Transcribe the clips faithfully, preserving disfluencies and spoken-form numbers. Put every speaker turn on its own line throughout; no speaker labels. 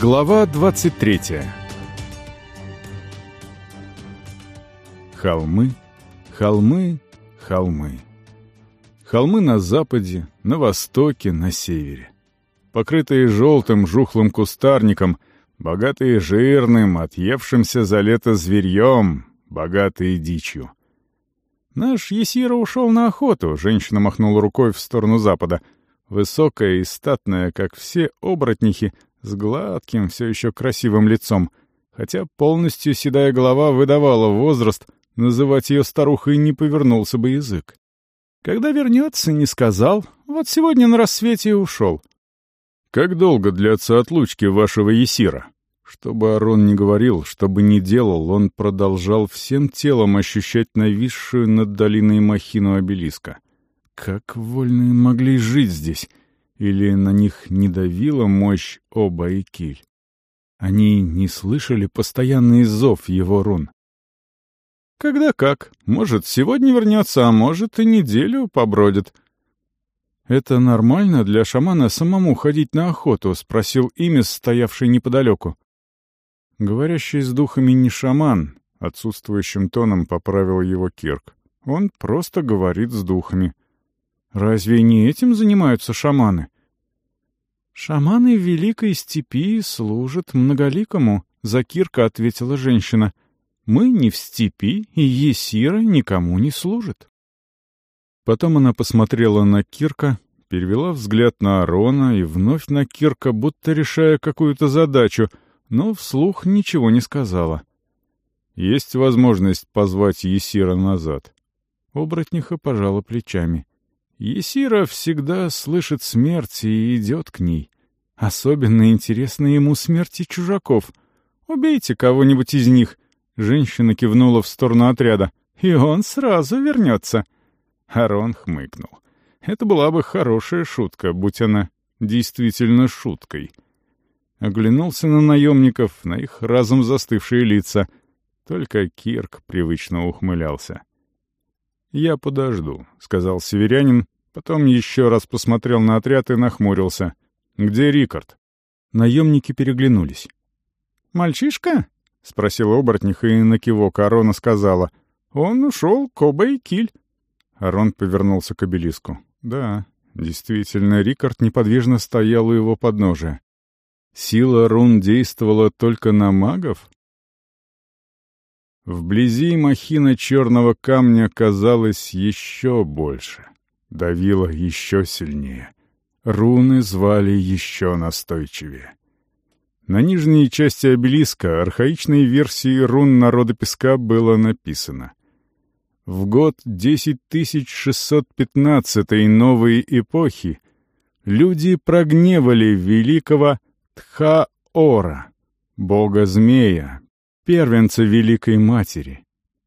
Глава двадцать третья. Холмы, холмы, холмы. Холмы на западе, на востоке, на севере. Покрытые желтым жухлым кустарником, богатые жирным, отъевшимся за лето зверьем, богатые дичью. Наш Есира ушел на охоту, женщина махнула рукой в сторону запада. Высокая и статная, как все оборотнихи, с гладким, все еще красивым лицом. Хотя полностью седая голова выдавала возраст, называть ее старухой не повернулся бы язык. Когда вернется, не сказал. Вот сегодня на рассвете и ушел. «Как долго длятся отлучки вашего Есира?» Что бы Арон ни говорил, что бы ни делал, он продолжал всем телом ощущать нависшую над долиной махину обелиска. Как вольные могли жить здесь? Или на них не давила мощь Оба и Киль? Они не слышали постоянный зов его рун. «Когда как. Может, сегодня вернется, а может, и неделю побродит». «Это нормально для шамана самому ходить на охоту?» — спросил Имис, стоявший неподалеку. Говорящий с духами не шаман, отсутствующим тоном поправил его Кирк. Он просто говорит с духами. Разве не этим занимаются шаманы? «Шаманы в Великой Степи служат многоликому», — за Кирка ответила женщина. «Мы не в степи, и Есира никому не служит». Потом она посмотрела на Кирка, перевела взгляд на Арона и вновь на Кирка, будто решая какую-то задачу, но вслух ничего не сказала. «Есть возможность позвать Есира назад?» Оборотниха пожала плечами. «Есира всегда слышит смерть и идет к ней. Особенно интересны ему смерти чужаков. Убейте кого-нибудь из них». Женщина кивнула в сторону отряда. «И он сразу вернется». Арон хмыкнул. Это была бы хорошая шутка, будь она действительно шуткой. Оглянулся на наемников, на их разом застывшие лица. Только Кирк привычно ухмылялся. «Я подожду», — сказал северянин, потом еще раз посмотрел на отряд и нахмурился. «Где Рикард?» Наемники переглянулись. «Мальчишка?» — спросила оборотниха и на кивок Арона сказала. «Он ушел к Оба и Киль». Арон повернулся к обелиску. Да, действительно, Рикард неподвижно стоял у его подножия. Сила рун действовала только на магов? Вблизи махина черного камня казалось еще больше, давила еще сильнее. Руны звали еще настойчивее. На нижней части обелиска, архаичной версии рун народа песка, было написано: «В год десять тысяч шестьсот пятнадцатой новой эпохи люди прогневали великого Тха-Ора, бога-змея, первенца Великой Матери.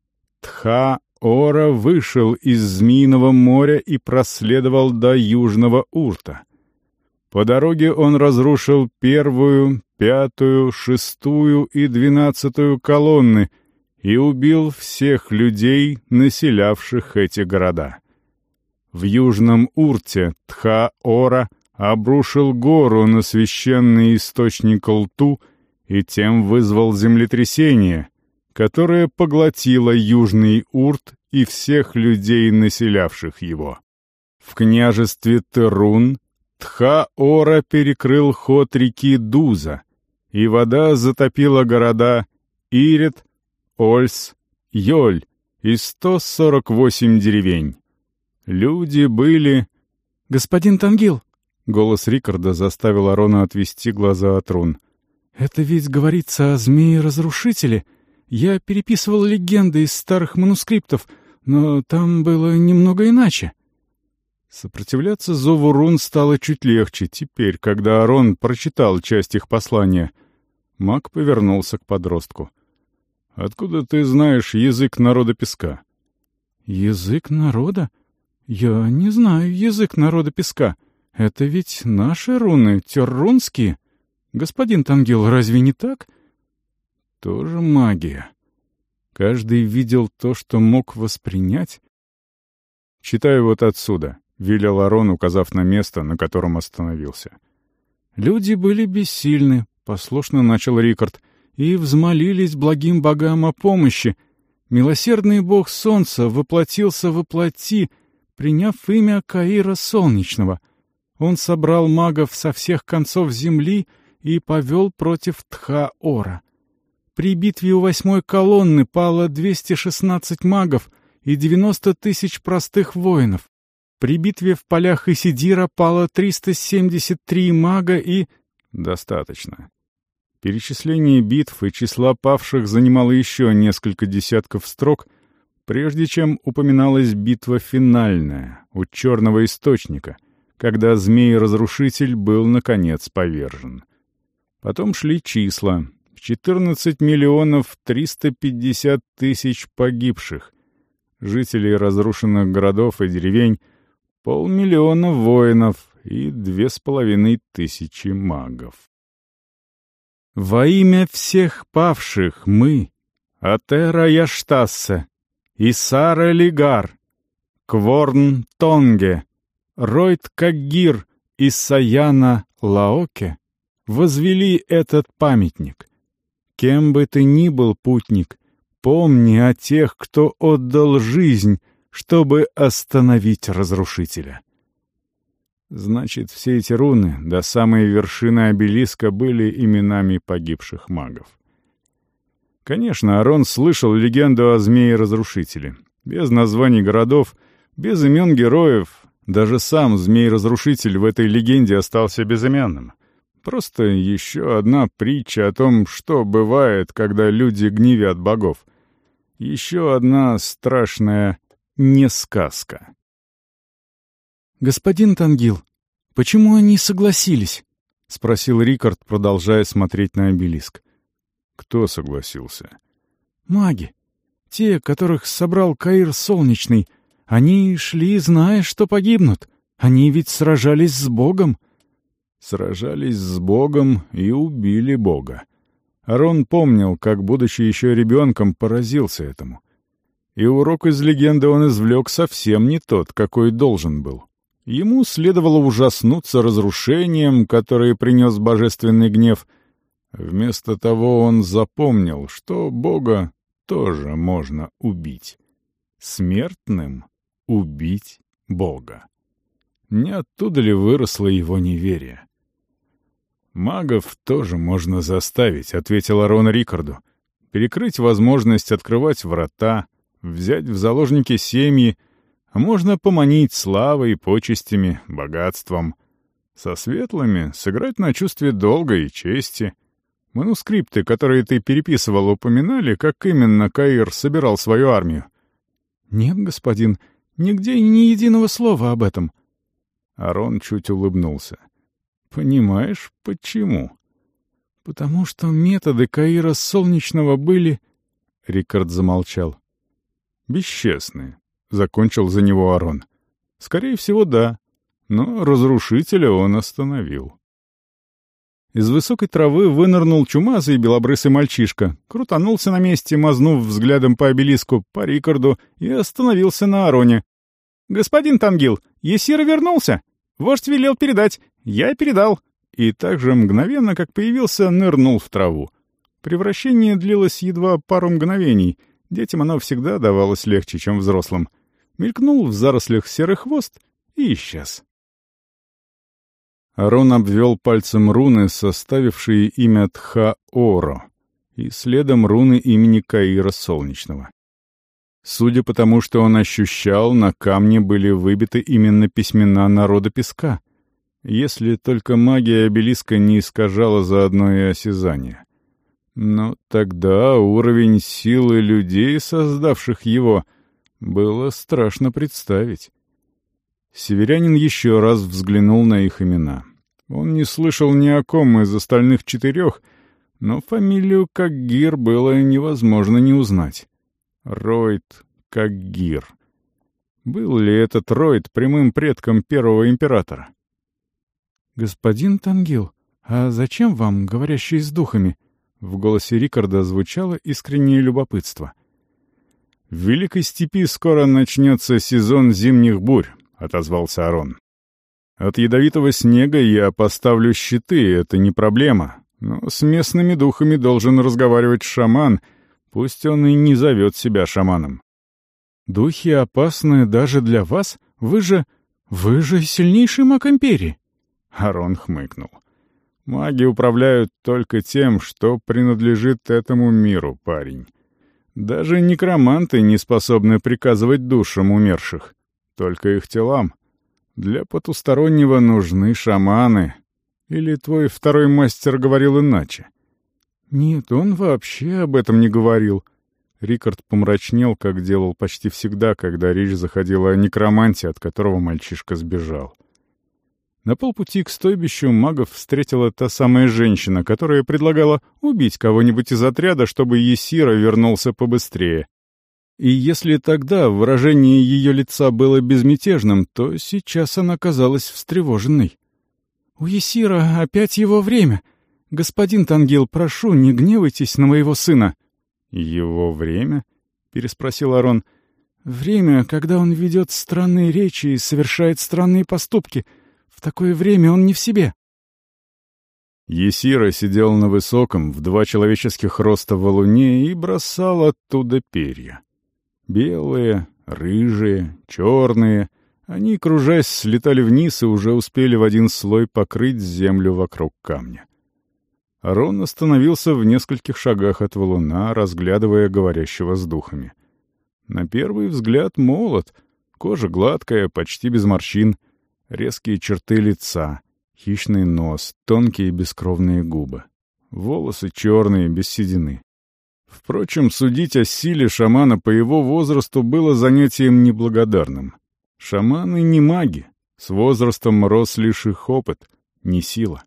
Тха-Ора вышел из Змеиного моря и проследовал до Южного Урта. По дороге он разрушил первую, пятую, шестую и двенадцатую колонны и убил всех людей, населявших эти города. В Южном Урте Тха-Ора обрушил гору на священный источник Лту и тем вызвал землетрясение, которое поглотило Южный Урт и всех людей, населявших его. В княжестве Терун Тха-Ора перекрыл ход реки Дуза, и вода затопила города Ирет, Ольс, Йоль и сто сорок восемь деревень. Люди были... «Господин Тангил!» — голос Рикарда заставил Арона отвести глаза от рун. «Это ведь говорится о змее-разрушителе. Я переписывал легенды из старых манускриптов, но там было немного иначе». Сопротивляться зову рун стало чуть легче теперь, когда Арон прочитал часть их послания. Маг повернулся к подростку. «Откуда ты знаешь язык народа песка?» «Язык народа? Я не знаю язык народа песка. Это ведь наши руны, террунские. Господин Тангил, разве не так?» «Тоже магия. Каждый видел то, что мог воспринять». «Читай вот отсюда», — велел Арон, указав на место, на котором остановился. «Люди были бессильны, — послушно начал Рикард, — «и взмолились благим богам о помощи. Милосердный бог солнца воплотился во плоти, приняв имя Каира Солнечного. Он собрал магов со всех концов земли и повел против Тха-Ора. При битве у восьмой колонны пало двести шестнадцать магов и девяносто тысяч простых воинов. При битве в полях Исидира пало триста семьдесят три мага и...» «Достаточно». Перечисление битв и числа павших занимало еще несколько десятков строк, прежде чем упоминалась битва финальная у Черного Источника, когда Змей-Разрушитель был, наконец, повержен. Потом шли числа — четырнадцать миллионов триста пятьдесят тысяч погибших, жителей разрушенных городов и деревень, полмиллиона воинов и две с половиной тысячи магов. «Во имя всех павших мы, Атера Яштассе, Исара Лигар, Кворн Тонге, Ройт Каггир и Саяна Лаоке возвели этот памятник. Кем бы ты ни был, путник, помни о тех, кто отдал жизнь, чтобы остановить разрушителя». Значит, все эти руны до самой вершины обелиска были именами погибших магов. Конечно, Арон слышал легенду о Змее-Разрушителе. Без названий городов, без имен героев. Даже сам Змей-Разрушитель в этой легенде остался безымянным. Просто еще одна притча о том, что бывает, когда люди гневят богов. Еще одна страшная несказка. «Господин Тангил, почему они согласились?» — спросил Рикард, продолжая смотреть на обелиск. «Кто согласился?» «Маги. Те, которых собрал Каир Солнечный. Они шли, зная, что погибнут. Они ведь сражались с Богом». Сражались с Богом и убили Бога. Арон помнил, как, будучи еще ребенком, поразился этому. И урок из легенды он извлек совсем не тот, какой должен был. Ему следовало ужаснуться разрушением, которое принес божественный гнев. Вместо того он запомнил, что Бога тоже можно убить. Смертным убить Бога. Не оттуда ли выросло его неверие? «Магов тоже можно заставить», — ответил Арон Рикарду. «Перекрыть возможность открывать врата, взять в заложники семьи, а можно поманить славой, почестями, богатством. Со светлыми сыграть на чувстве долга и чести. Манускрипты, которые ты переписывал, упоминали, как именно Каир собирал свою армию?» «Нет, господин, нигде ни единого слова об этом». Арон чуть улыбнулся. «Понимаешь, почему?» «Потому что методы Каира Солнечного были...» Рикард замолчал. «Бесчестные», — закончил за него Арон. «Скорее всего, да. Но разрушителя он остановил». Из высокой травы вынырнул чумазый белобрысый мальчишка, крутанулся на месте, мазнув взглядом по обелиску, по Рикарду, и остановился на Ароне. «Господин Тангил, Есир вернулся! Вождь велел передать. Я передал». И так же мгновенно, как появился, нырнул в траву. Превращение длилось едва пару мгновений. Детям оно всегда давалось легче, чем взрослым. Мелькнул в зарослях серый хвост и исчез. Арон обвел пальцем руны, составившие имя Тха-Оро, и следом руны имени Каира Солнечного. Судя по тому, что он ощущал, на камне были выбиты именно письмена народа Песка, если только магия обелиска не искажала заодно и осязание. Но тогда уровень силы людей, создавших его, было страшно представить. Северянин еще раз взглянул на их имена. Он не слышал ни о ком из остальных четырех, но фамилию Каггир было невозможно не узнать. Ройт Каггир. Был ли этот Ройт прямым предком первого императора? «Господин Тангил, а зачем вам, говорящий с духами?» В голосе Рикарда звучало искреннее любопытство. «В Великой Степи скоро начнется сезон зимних бурь», — отозвался Арон. «От ядовитого снега я поставлю щиты, это не проблема. Но с местными духами должен разговаривать шаман, пусть он и не зовет себя шаманом.
«Духи опасны даже для вас? Вы же... вы же сильнейший маг Империи!»
Арон хмыкнул. «Маги управляют только тем, что принадлежит этому миру, парень. Даже некроманты не способны приказывать душам умерших, только их телам. Для потустороннего нужны шаманы. Или твой второй мастер говорил иначе?»
«Нет, он вообще об этом не говорил».
Рикард помрачнел, как делал почти всегда, когда речь заходила о некроманте, от которого мальчишка сбежал. На полпути к стойбищу магов встретила та самая женщина, которая предлагала убить кого-нибудь из отряда, чтобы Есира вернулся побыстрее. И если тогда выражение ее лица было безмятежным, то сейчас она казалась встревоженной.
«У Есира опять его время. Господин Тангил, прошу, не гневайтесь на моего сына».
«Его время?» — переспросил Арон.
«Время, когда он ведет странные речи и совершает странные поступки. В такое время он не в себе».
Есира сидел на высоком, в два человеческих роста валуне и бросал оттуда перья. Белые, рыжие, черные. Они, кружась, слетали вниз и уже успели в один слой покрыть землю вокруг камня. Арон остановился в нескольких шагах от валуна, разглядывая говорящего с духами. На первый взгляд молод, кожа гладкая, почти без морщин, резкие черты лица, хищный нос, тонкие бескровные губы. Волосы черные, без седины. Впрочем, судить о силе шамана по его возрасту было занятием неблагодарным. Шаманы не маги, с возрастом рос лишь их опыт, не сила.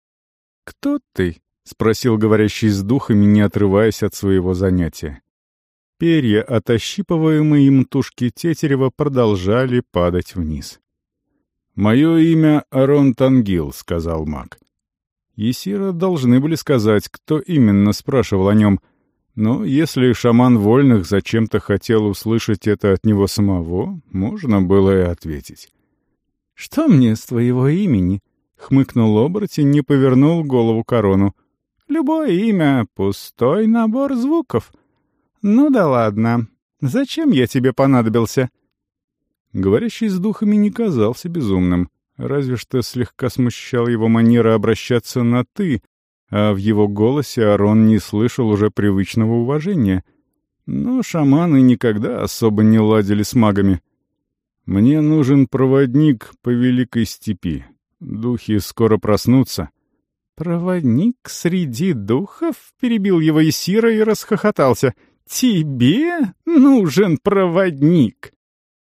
«Кто ты?» —
спросил говорящий с духами, не отрываясь от своего занятия. Перья от ощипываемой им тушки тетерева продолжали падать вниз. «Мое имя Арон Тангил», — сказал маг. Есира должны были сказать, кто именно спрашивал о нем, но если шаман вольных зачем-то хотел услышать это от него самого, можно было и ответить.
«Что мне с твоего имени?» — хмыкнул оборотень и повернул голову к Арону. «Любое имя — пустой набор звуков. Ну да ладно. Зачем я тебе понадобился?»
Говорящий с духами не казался безумным, разве что слегка смущал его манера обращаться на «ты», а в его голосе Арон не слышал уже привычного уважения. Но шаманы никогда особо не ладили с магами. «Мне нужен проводник по Великой Степи. Духи скоро проснутся».
«Проводник среди духов?» — перебил его Есира и расхохотался. «Тебе нужен проводник?»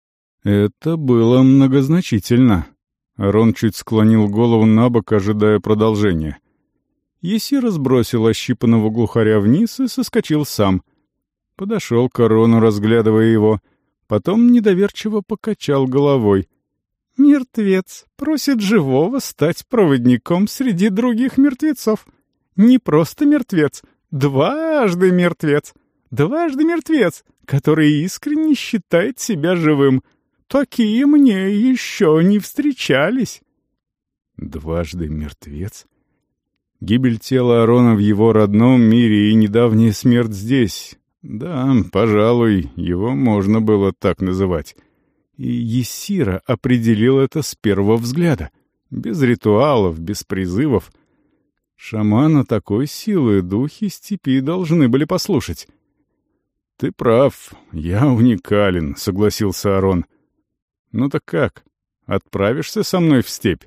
Это было многозначительно. Арон чуть склонил голову на бок, ожидая продолжения. Есира сбросил ощипанного глухаря вниз и соскочил сам. Подошел к Арону, разглядывая его. Потом недоверчиво покачал головой.
«Мертвец просит живого стать проводником среди других мертвецов. Не просто мертвец, дважды мертвец. Дважды мертвец, который искренне считает себя живым. Такие мне еще не встречались».
Дважды мертвец? Гибель тела Арона в его родном мире и недавняя смерть здесь. Да, пожалуй, его можно было так называть. И Есира определил это с первого взгляда. Без ритуалов, без призывов. Шамана такой силы духи степи должны были послушать. «Ты прав, я уникален», — согласился Арон. «Ну так как, отправишься со мной в степь?»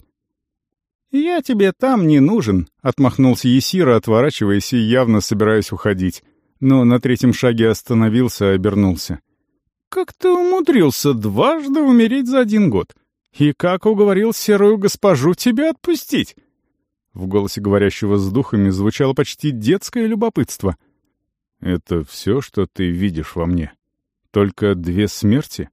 «Я тебе там не нужен», — отмахнулся Есира, отворачиваясь и явно собираясь уходить. Но на третьем шаге остановился и обернулся. «Как ты умудрился дважды умереть за один год? И как уговорил серую госпожу тебя отпустить?» В голосе говорящего с духами звучало почти детское любопытство.
«Это все, что ты видишь во мне? Только две смерти?»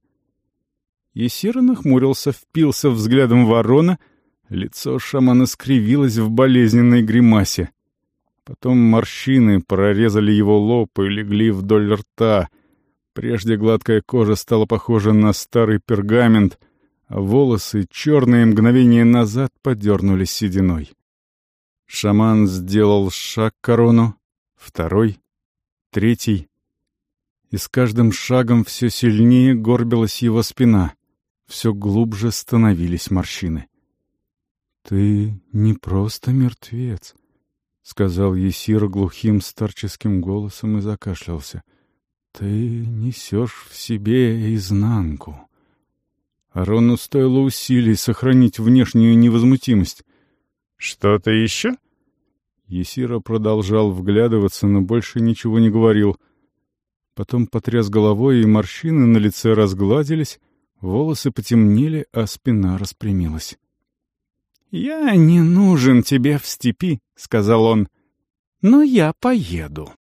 Есира нахмурился, впился взглядом в Арона. Лицо шамана скривилось в болезненной гримасе.
Потом морщины прорезали его лоб и легли вдоль рта. Прежде гладкая кожа стала похожа на старый пергамент, а волосы, черные мгновение назад, подернулись сединой.
Шаман сделал шаг к Арону, второй, третий. И с каждым шагом все сильнее горбилась его спина, все глубже становились морщины. «Ты не просто мертвец», — сказал Есир глухим старческим голосом и закашлялся. «Ты несешь в себе изнанку». Арону стоило усилий сохранить внешнюю невозмутимость. «Что-то еще?» Есира продолжал вглядываться, но больше ничего не говорил. Потом потряс головой, и морщины на лице разгладились, волосы потемнели, а спина распрямилась. «Я не нужен тебе в степи», — сказал он, — «но я поеду».